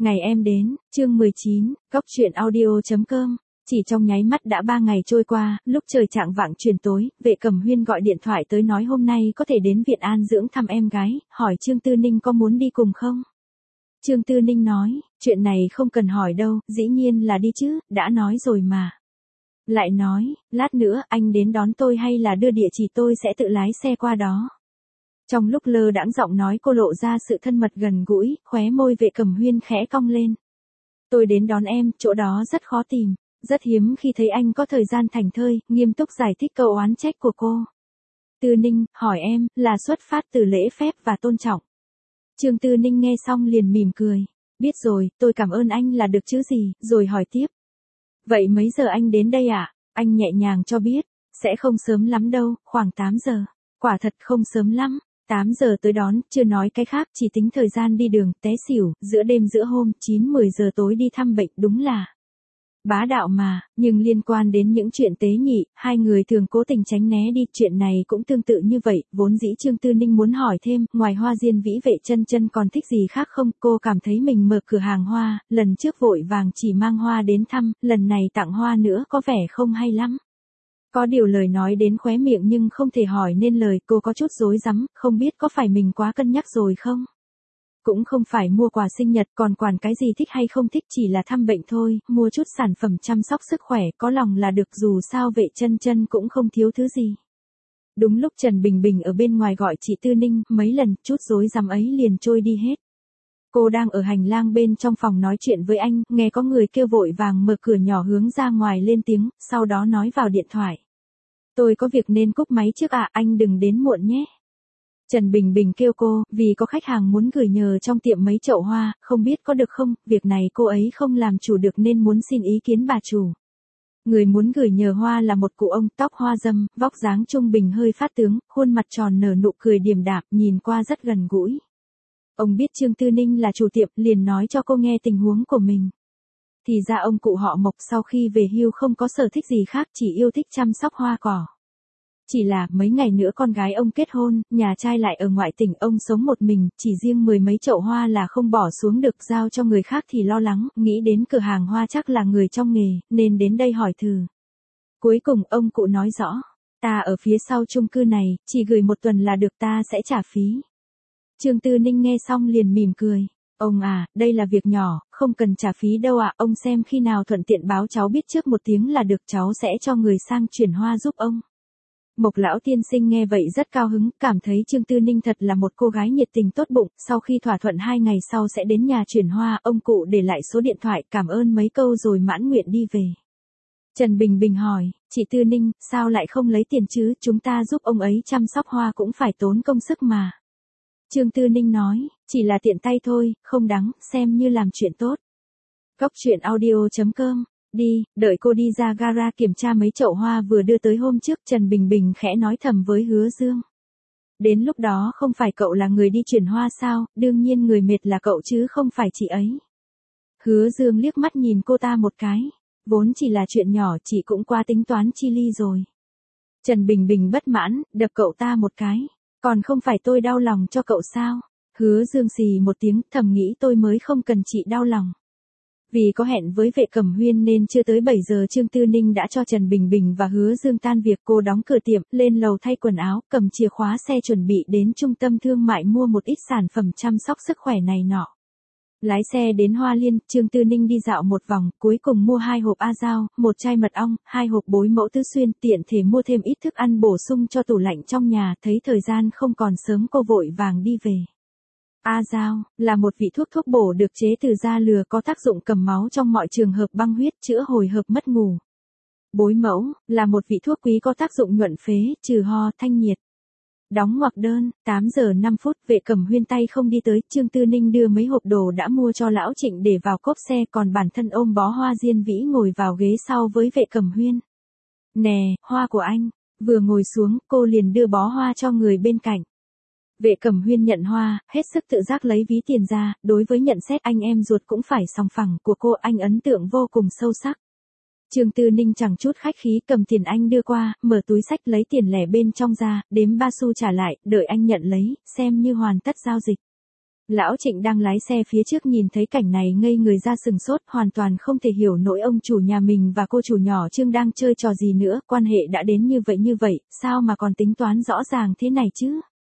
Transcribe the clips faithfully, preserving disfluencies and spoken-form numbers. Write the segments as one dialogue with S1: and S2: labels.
S1: Ngày em đến, chương mười chín, Góc truyện audio chấm com. Chỉ trong nháy mắt đã ba ngày trôi qua, lúc trời chạng vạng chuyển tối, Vệ Cẩm Huyên gọi điện thoại tới nói hôm nay có thể đến Viện An dưỡng thăm em gái, hỏi Trương Tư Ninh có muốn đi cùng không? Trương Tư Ninh nói, chuyện này không cần hỏi đâu, dĩ nhiên là đi chứ, đã nói rồi mà. Lại nói, lát nữa anh đến đón tôi hay là đưa địa chỉ tôi sẽ tự lái xe qua đó. Trong lúc lơ đãng giọng nói cô lộ ra sự thân mật gần gũi, khóe môi Vệ Cẩm Huyên khẽ cong lên. Tôi đến đón em, chỗ đó rất khó tìm, rất hiếm khi thấy anh có thời gian thảnh thơi, nghiêm túc giải thích câu oán trách của cô. Tư Ninh, hỏi em, là xuất phát từ lễ phép và tôn trọng. Trương Tư Ninh nghe xong liền mỉm cười. Biết rồi, tôi cảm ơn anh là được chứ gì, rồi hỏi tiếp. Vậy mấy giờ anh đến đây ạ? À? Anh nhẹ nhàng cho biết, sẽ không sớm lắm đâu, khoảng tám giờ. Quả thật không sớm lắm. tám giờ tới đón, chưa nói cái khác, chỉ tính thời gian đi đường, té xỉu, giữa đêm giữa hôm, chín mười giờ tối đi thăm bệnh, đúng là bá đạo mà, nhưng liên quan đến những chuyện tế nhị, hai người thường cố tình tránh né đi, chuyện này cũng tương tự như vậy, vốn dĩ Trương Tư Ninh muốn hỏi thêm, ngoài hoa diên vĩ Vệ chân chân còn thích gì khác không, cô cảm thấy mình mở cửa hàng hoa, lần trước vội vàng chỉ mang hoa đến thăm, lần này tặng hoa nữa có vẻ không hay lắm. Có điều lời nói đến khóe miệng nhưng không thể hỏi nên lời, cô có chút rối rắm, không biết có phải mình quá cân nhắc rồi không? Cũng không phải mua quà sinh nhật, còn quản cái gì thích hay không thích, chỉ là thăm bệnh thôi, mua chút sản phẩm chăm sóc sức khỏe, có lòng là được, dù sao Vệ chân chân cũng không thiếu thứ gì. Đúng lúc Trần Bình Bình ở bên ngoài gọi chị Tư Ninh, mấy lần, chút rối rắm ấy liền trôi đi hết. Cô đang ở hành lang bên trong phòng nói chuyện với anh, nghe có người kêu vội vàng mở cửa nhỏ hướng ra ngoài lên tiếng, sau đó nói vào điện thoại. Tôi có việc nên cúp máy trước ạ, anh đừng đến muộn nhé. Trần Bình Bình kêu cô, vì có khách hàng muốn gửi nhờ trong tiệm mấy chậu hoa, không biết có được không, việc này cô ấy không làm chủ được nên muốn xin ý kiến bà chủ. Người muốn gửi nhờ hoa là một cụ ông, tóc hoa râm, vóc dáng trung bình hơi phát tướng, khuôn mặt tròn nở nụ cười điềm đạm, nhìn qua rất gần gũi. Ông biết Trương Tư Ninh là chủ tiệm, liền nói cho cô nghe tình huống của mình. Thì ra ông cụ họ Mộc sau khi về hưu không có sở thích gì khác, chỉ yêu thích chăm sóc hoa cỏ. Chỉ là mấy ngày nữa con gái ông kết hôn, nhà trai lại ở ngoại tỉnh, ông sống một mình, chỉ riêng mười mấy chậu hoa là không bỏ xuống được, giao cho người khác thì lo lắng, nghĩ đến cửa hàng hoa chắc là người trong nghề, nên đến đây hỏi thử. Cuối cùng ông cụ nói rõ, ta ở phía sau chung cư này, chỉ gửi một tuần là được, ta sẽ trả phí. Trương Tư Ninh nghe xong liền mỉm cười. Ông à, đây là việc nhỏ, không cần trả phí đâu ạ, ông xem khi nào thuận tiện báo cháu biết trước một tiếng là được, cháu sẽ cho người sang chuyển hoa giúp ông. Mộc lão tiên sinh nghe vậy rất cao hứng, cảm thấy Trương Tư Ninh thật là một cô gái nhiệt tình tốt bụng, sau khi thỏa thuận hai ngày sau sẽ đến nhà chuyển hoa, ông cụ để lại số điện thoại, cảm ơn mấy câu rồi mãn nguyện đi về. Trần Bình Bình hỏi, chị Tư Ninh, sao lại không lấy tiền chứ, chúng ta giúp ông ấy chăm sóc hoa cũng phải tốn công sức mà. Trương Tư Ninh nói, chỉ là tiện tay thôi, không đáng, xem như làm chuyện tốt. Góc truyện audio chấm com. Đi, đợi cô đi ra gara kiểm tra mấy chậu hoa vừa đưa tới hôm trước, Trần Bình Bình khẽ nói thầm với Hứa Dương. Đến lúc đó không phải cậu là người đi chuyển hoa sao, đương nhiên người mệt là cậu chứ không phải chị ấy. Hứa Dương liếc mắt nhìn cô ta một cái, vốn chỉ là chuyện nhỏ, chị cũng qua tính toán chi ly rồi. Trần Bình Bình bất mãn, đập cậu ta một cái, còn không phải tôi đau lòng cho cậu sao? Hứa Dương xì một tiếng, thầm nghĩ tôi mới không cần chị đau lòng. Vì có hẹn với Vệ Cẩm Huyên nên chưa tới bảy giờ Trương Tư Ninh đã cho Trần Bình Bình và Hứa Dương tan việc, cô đóng cửa tiệm, lên lầu thay quần áo, cầm chìa khóa xe chuẩn bị đến trung tâm thương mại mua một ít sản phẩm chăm sóc sức khỏe này nọ. Lái xe đến Hoa Liên, Trương Tư Ninh đi dạo một vòng, cuối cùng mua hai hộp A Dao, một chai mật ong, hai hộp bối mẫu tứ xuyên, tiện thể mua thêm ít thức ăn bổ sung cho tủ lạnh trong nhà, thấy thời gian không còn sớm cô vội vàng đi về. A Dao là một vị thuốc thuốc bổ được chế từ da lừa, có tác dụng cầm máu trong mọi trường hợp băng huyết, chữa hồi hộp mất ngủ. Bối mẫu là một vị thuốc quý có tác dụng nhuận phế, trừ ho, thanh nhiệt. Đóng ngoặc đơn, tám giờ năm phút, Vệ Cẩm Huyên tay không đi tới, Trương Tư Ninh đưa mấy hộp đồ đã mua cho lão Trịnh để vào cốp xe, còn bản thân ôm bó hoa diên vĩ ngồi vào ghế sau với Vệ Cẩm Huyên. Nè, hoa của anh. Vừa ngồi xuống, cô liền đưa bó hoa cho người bên cạnh. Vệ Cẩm Huyên nhận hoa, hết sức tự giác lấy ví tiền ra, đối với nhận xét anh em ruột cũng phải sòng phẳng của cô, anh ấn tượng vô cùng sâu sắc. Trương Tư Ninh chẳng chút khách khí cầm tiền anh đưa qua, mở túi xách lấy tiền lẻ bên trong ra, đếm ba xu trả lại, đợi anh nhận lấy, xem như hoàn tất giao dịch. Lão Trịnh đang lái xe phía trước nhìn thấy cảnh này ngây người ra sừng sốt, hoàn toàn không thể hiểu nổi ông chủ nhà mình và cô chủ nhỏ Trương đang chơi trò gì nữa, quan hệ đã đến như vậy như vậy, sao mà còn tính toán rõ ràng thế này chứ?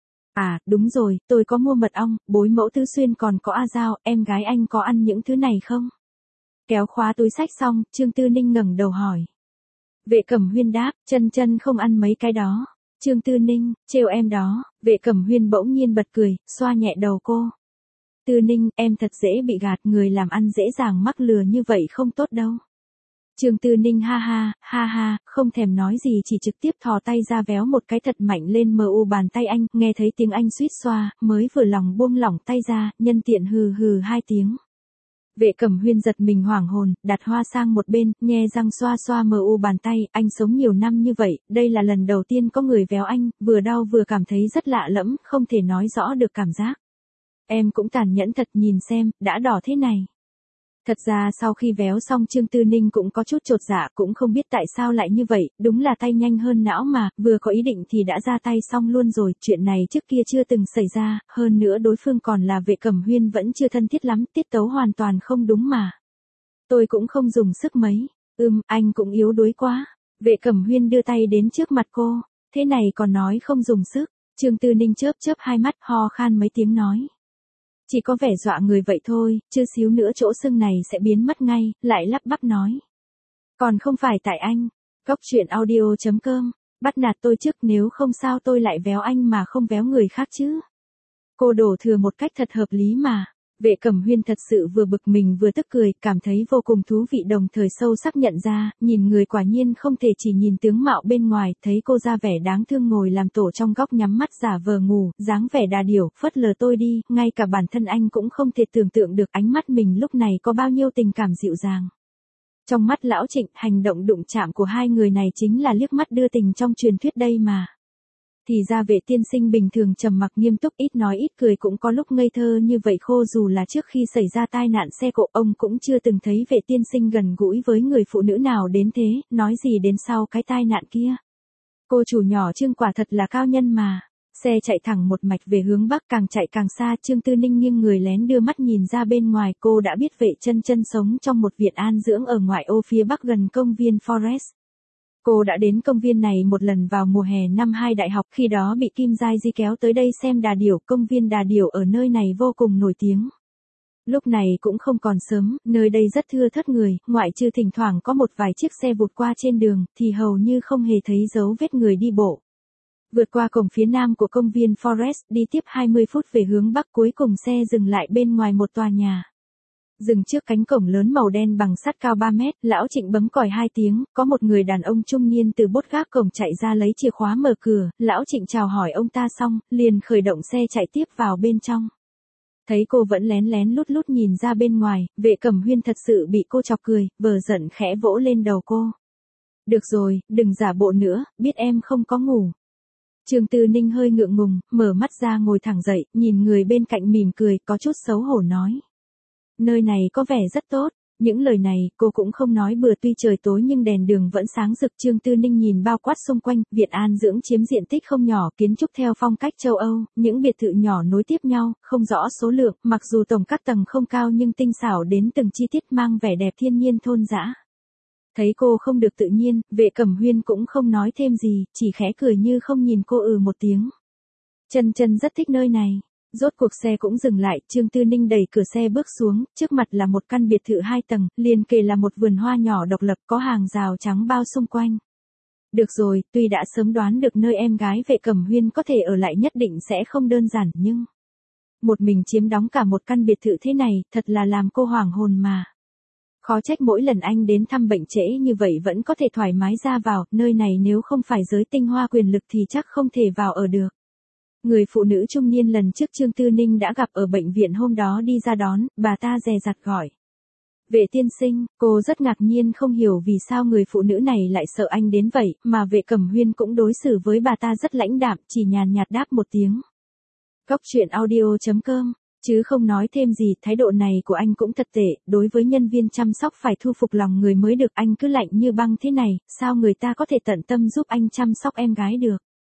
S1: À, đúng rồi, tôi có mua mật ong, bối mẫu tứ xuyên còn có A Dao, em gái anh có ăn những thứ này không? Kéo khóa túi xách xong, Trương Tư Ninh ngẩng đầu hỏi. Vệ Cẩm Huyên đáp, chân chân không ăn mấy cái đó. Trương Tư Ninh, trêu em đó, Vệ Cẩm Huyên bỗng nhiên bật cười, xoa nhẹ đầu cô. Tư Ninh, em thật dễ bị gạt, người làm ăn dễ dàng mắc lừa như vậy không tốt đâu. Trương Tư Ninh ha ha, ha ha, không thèm nói gì chỉ trực tiếp thò tay ra véo một cái thật mạnh lên mờ u bàn tay anh, nghe thấy tiếng anh suýt xoa, mới vừa lòng buông lỏng tay ra, nhân tiện hừ hừ hai tiếng. Vệ Cẩm Huyên giật mình hoảng hồn, đặt hoa sang một bên, nhe răng xoa xoa mờ u bàn tay, anh sống nhiều năm như vậy, đây là lần đầu tiên có người véo anh, vừa đau vừa cảm thấy rất lạ lẫm, không thể nói rõ được cảm giác. Em cũng tàn nhẫn thật, nhìn xem, đã đỏ thế này. Thật ra sau khi véo xong Trương Tư Ninh cũng có chút chột dạ, cũng không biết tại sao lại như vậy, đúng là tay nhanh hơn não mà, vừa có ý định thì đã ra tay xong luôn rồi, chuyện này trước kia chưa từng xảy ra, hơn nữa đối phương còn là Vệ Cẩm Huyên vẫn chưa thân thiết lắm, tiết tấu hoàn toàn không đúng mà. Tôi cũng không dùng sức mấy, ừm, anh cũng yếu đuối quá. Vệ Cẩm Huyên đưa tay đến trước mặt cô, thế này còn nói không dùng sức, Trương Tư Ninh chớp chớp hai mắt ho khan mấy tiếng nói. Chỉ có vẻ dọa người vậy thôi, chưa xíu nữa chỗ sưng này sẽ biến mất ngay, lại lắp bắp nói. Còn không phải tại anh, Góc Chuyện Audio chấm com, bắt nạt tôi trước, nếu không sao tôi lại véo anh mà không véo người khác chứ. Cô đổ thừa một cách thật hợp lý mà. Vệ Cẩm Huyên thật sự vừa bực mình vừa tức cười, cảm thấy vô cùng thú vị, đồng thời sâu sắc nhận ra, nhìn người quả nhiên không thể chỉ nhìn tướng mạo bên ngoài, thấy cô ra vẻ đáng thương ngồi làm tổ trong góc nhắm mắt giả vờ ngủ, dáng vẻ đà điểu, phớt lờ tôi đi, ngay cả bản thân anh cũng không thể tưởng tượng được ánh mắt mình lúc này có bao nhiêu tình cảm dịu dàng. Trong mắt Lão Trịnh, hành động đụng chạm của hai người này chính là liếc mắt đưa tình trong truyền thuyết đây mà. Thì ra Vệ tiên sinh bình thường trầm mặc nghiêm túc, ít nói ít cười, cũng có lúc ngây thơ như vậy khô, dù là trước khi xảy ra tai nạn xe cộ ông cũng chưa từng thấy Vệ tiên sinh gần gũi với người phụ nữ nào đến thế, nói gì đến sau cái tai nạn kia. Cô chủ nhỏ Trương quả thật là cao nhân mà. Xe chạy thẳng một mạch về hướng bắc, càng chạy càng xa, Trương Tư Ninh nghiêng người lén đưa mắt nhìn ra bên ngoài, cô đã biết Vệ chân chân sống trong một viện an dưỡng ở ngoại ô phía bắc gần công viên Forest. Cô đã đến công viên này một lần vào mùa hè năm hai đại học, khi đó bị Kim Giai Di kéo tới đây xem đà điểu, công viên đà điểu ở nơi này vô cùng nổi tiếng. Lúc này cũng không còn sớm, nơi đây rất thưa thớt người, ngoại trừ thỉnh thoảng có một vài chiếc xe vụt qua trên đường, thì hầu như không hề thấy dấu vết người đi bộ. Vượt qua cổng phía nam của công viên Forest, đi tiếp hai mươi phút về hướng bắc, cuối cùng xe dừng lại bên ngoài một tòa nhà. Dừng trước cánh cổng lớn màu đen bằng sắt cao ba mét, Lão Trịnh bấm còi hai tiếng, có một người đàn ông trung niên từ bốt gác cổng chạy ra lấy chìa khóa mở cửa, Lão Trịnh chào hỏi ông ta xong, liền khởi động xe chạy tiếp vào bên trong. Thấy cô vẫn lén lén lút lút nhìn ra bên ngoài, Vệ Cẩm Huyên thật sự bị cô chọc cười, vờ giận khẽ vỗ lên đầu cô. Được rồi, đừng giả bộ nữa, biết em không có ngủ. Trương Tư Ninh hơi ngượng ngùng, mở mắt ra ngồi thẳng dậy, nhìn người bên cạnh mỉm cười, có chút xấu hổ nói. Nơi này có vẻ rất tốt. Những lời này cô cũng không nói bừa, tuy trời tối nhưng đèn đường vẫn sáng rực. Trương Tư Ninh nhìn bao quát xung quanh, viện an dưỡng chiếm diện tích không nhỏ, kiến trúc theo phong cách châu Âu, những biệt thự nhỏ nối tiếp nhau, không rõ số lượng, mặc dù tổng các tầng không cao nhưng tinh xảo đến từng chi tiết, mang vẻ đẹp thiên nhiên thôn dã. Thấy cô không được tự nhiên, Vệ Cẩm Huyên cũng không nói thêm gì, chỉ khẽ cười như không nhìn cô, ừ một tiếng. Chân chân rất thích nơi này. Rốt cuộc xe cũng dừng lại, Trương Tư Ninh đẩy cửa xe bước xuống, trước mặt là một căn biệt thự hai tầng, liền kề là một vườn hoa nhỏ độc lập, có hàng rào trắng bao xung quanh. Được rồi, tuy đã sớm đoán được nơi em gái Vệ Cẩm Huyên có thể ở lại nhất định sẽ không đơn giản, nhưng một mình chiếm đóng cả một căn biệt thự thế này, thật là làm cô hoảng hồn mà. Khó trách mỗi lần anh đến thăm bệnh trễ như vậy vẫn có thể thoải mái ra vào, nơi này nếu không phải giới tinh hoa quyền lực thì chắc không thể vào ở được. Người phụ nữ trung niên lần trước Trương Tư Ninh đã gặp ở bệnh viện hôm đó đi ra đón, bà ta dè dặt gọi. Vệ tiên sinh, cô rất ngạc nhiên không hiểu vì sao người phụ nữ này lại sợ anh đến vậy, mà Vệ Cẩm Huyên cũng đối xử với bà ta rất lãnh đạm, chỉ nhàn nhạt đáp một tiếng. Góc Chuyện Audio chấm com, chứ không nói thêm gì, thái độ này của anh cũng thật tệ, đối với nhân viên chăm sóc phải thu phục lòng người mới được, anh cứ lạnh như băng thế này, sao người ta có thể tận tâm giúp anh chăm sóc em gái được.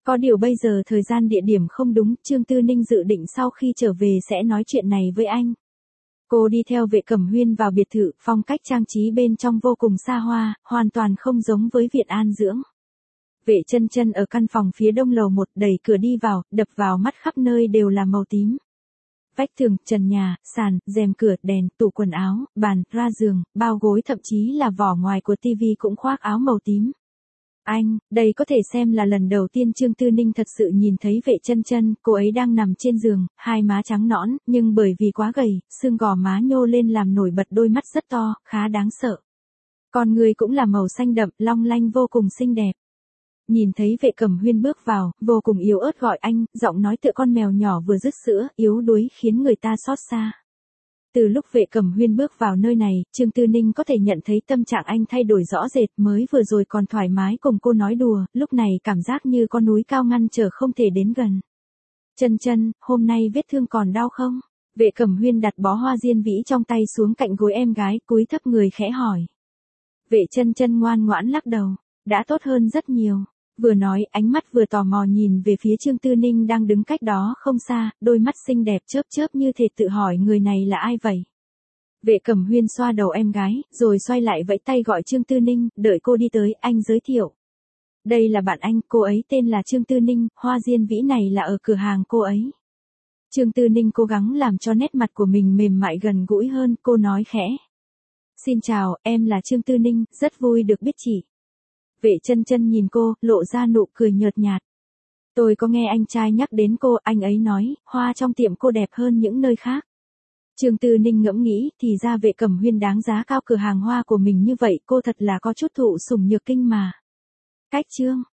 S1: Có điều bây giờ thời gian địa điểm không đúng, Trương Tư Ninh dự định sau khi trở về sẽ nói chuyện này với anh. Cô đi theo Vệ Cẩm Huyên vào biệt thự, phong cách trang trí bên trong vô cùng xa hoa, hoàn toàn không giống với Viện An Dưỡng. Vệ Chân Chân ở căn phòng phía đông lầu một, đẩy cửa đi vào, đập vào mắt khắp nơi đều là màu tím. Vách tường, trần nhà, sàn, rèm cửa, đèn, tủ quần áo, bàn, ra giường, bao gối, thậm chí là vỏ ngoài của tivi cũng khoác áo màu tím. Anh, đây có thể xem là lần đầu tiên Trương Tư Ninh thật sự nhìn thấy Vệ Chân Chân, cô ấy đang nằm trên giường, hai má trắng nõn, nhưng bởi vì quá gầy, xương gò má nhô lên làm nổi bật đôi mắt rất to, khá đáng sợ. Con người cũng là màu xanh đậm, long lanh vô cùng xinh đẹp. Nhìn thấy Vệ Cẩm Huyên bước vào, vô cùng yếu ớt gọi anh, giọng nói tựa con mèo nhỏ vừa dứt sữa, yếu đuối khiến người ta xót xa. Từ lúc Vệ Cẩm Huyên bước vào nơi này, Trương Tư Ninh có thể nhận thấy tâm trạng anh thay đổi rõ rệt, mới vừa rồi còn thoải mái cùng cô nói đùa, lúc này cảm giác như con núi cao ngăn trở không thể đến gần. Chân Chân, hôm nay vết thương còn đau không? Vệ Cẩm Huyên đặt bó hoa diên vĩ trong tay xuống cạnh gối em gái, cúi thấp người khẽ hỏi. Vệ Chân Chân ngoan ngoãn lắc đầu, đã tốt hơn rất nhiều. Vừa nói, ánh mắt vừa tò mò nhìn về phía Trương Tư Ninh đang đứng cách đó không xa, đôi mắt xinh đẹp chớp chớp như thể tự hỏi người này là ai vậy. Vệ Cẩm Huyên xoa đầu em gái, rồi xoay lại vẫy tay gọi Trương Tư Ninh, đợi cô đi tới, anh giới thiệu. Đây là bạn anh, cô ấy tên là Trương Tư Ninh, hoa diên vĩ này là ở cửa hàng cô ấy. Trương Tư Ninh cố gắng làm cho nét mặt của mình mềm mại gần gũi hơn, cô nói khẽ. Xin chào, em là Trương Tư Ninh, rất vui được biết chị. Vệ Chân Chân nhìn cô, lộ ra nụ cười nhợt nhạt. Tôi có nghe anh trai nhắc đến cô, anh ấy nói, hoa trong tiệm cô đẹp hơn những nơi khác. Trương Tư Ninh ngẫm nghĩ, thì ra Vệ Cẩm Huyên đáng giá cao cửa hàng hoa của mình như vậy, cô thật là có chút thụ sủng nhược kinh mà. Cách Trương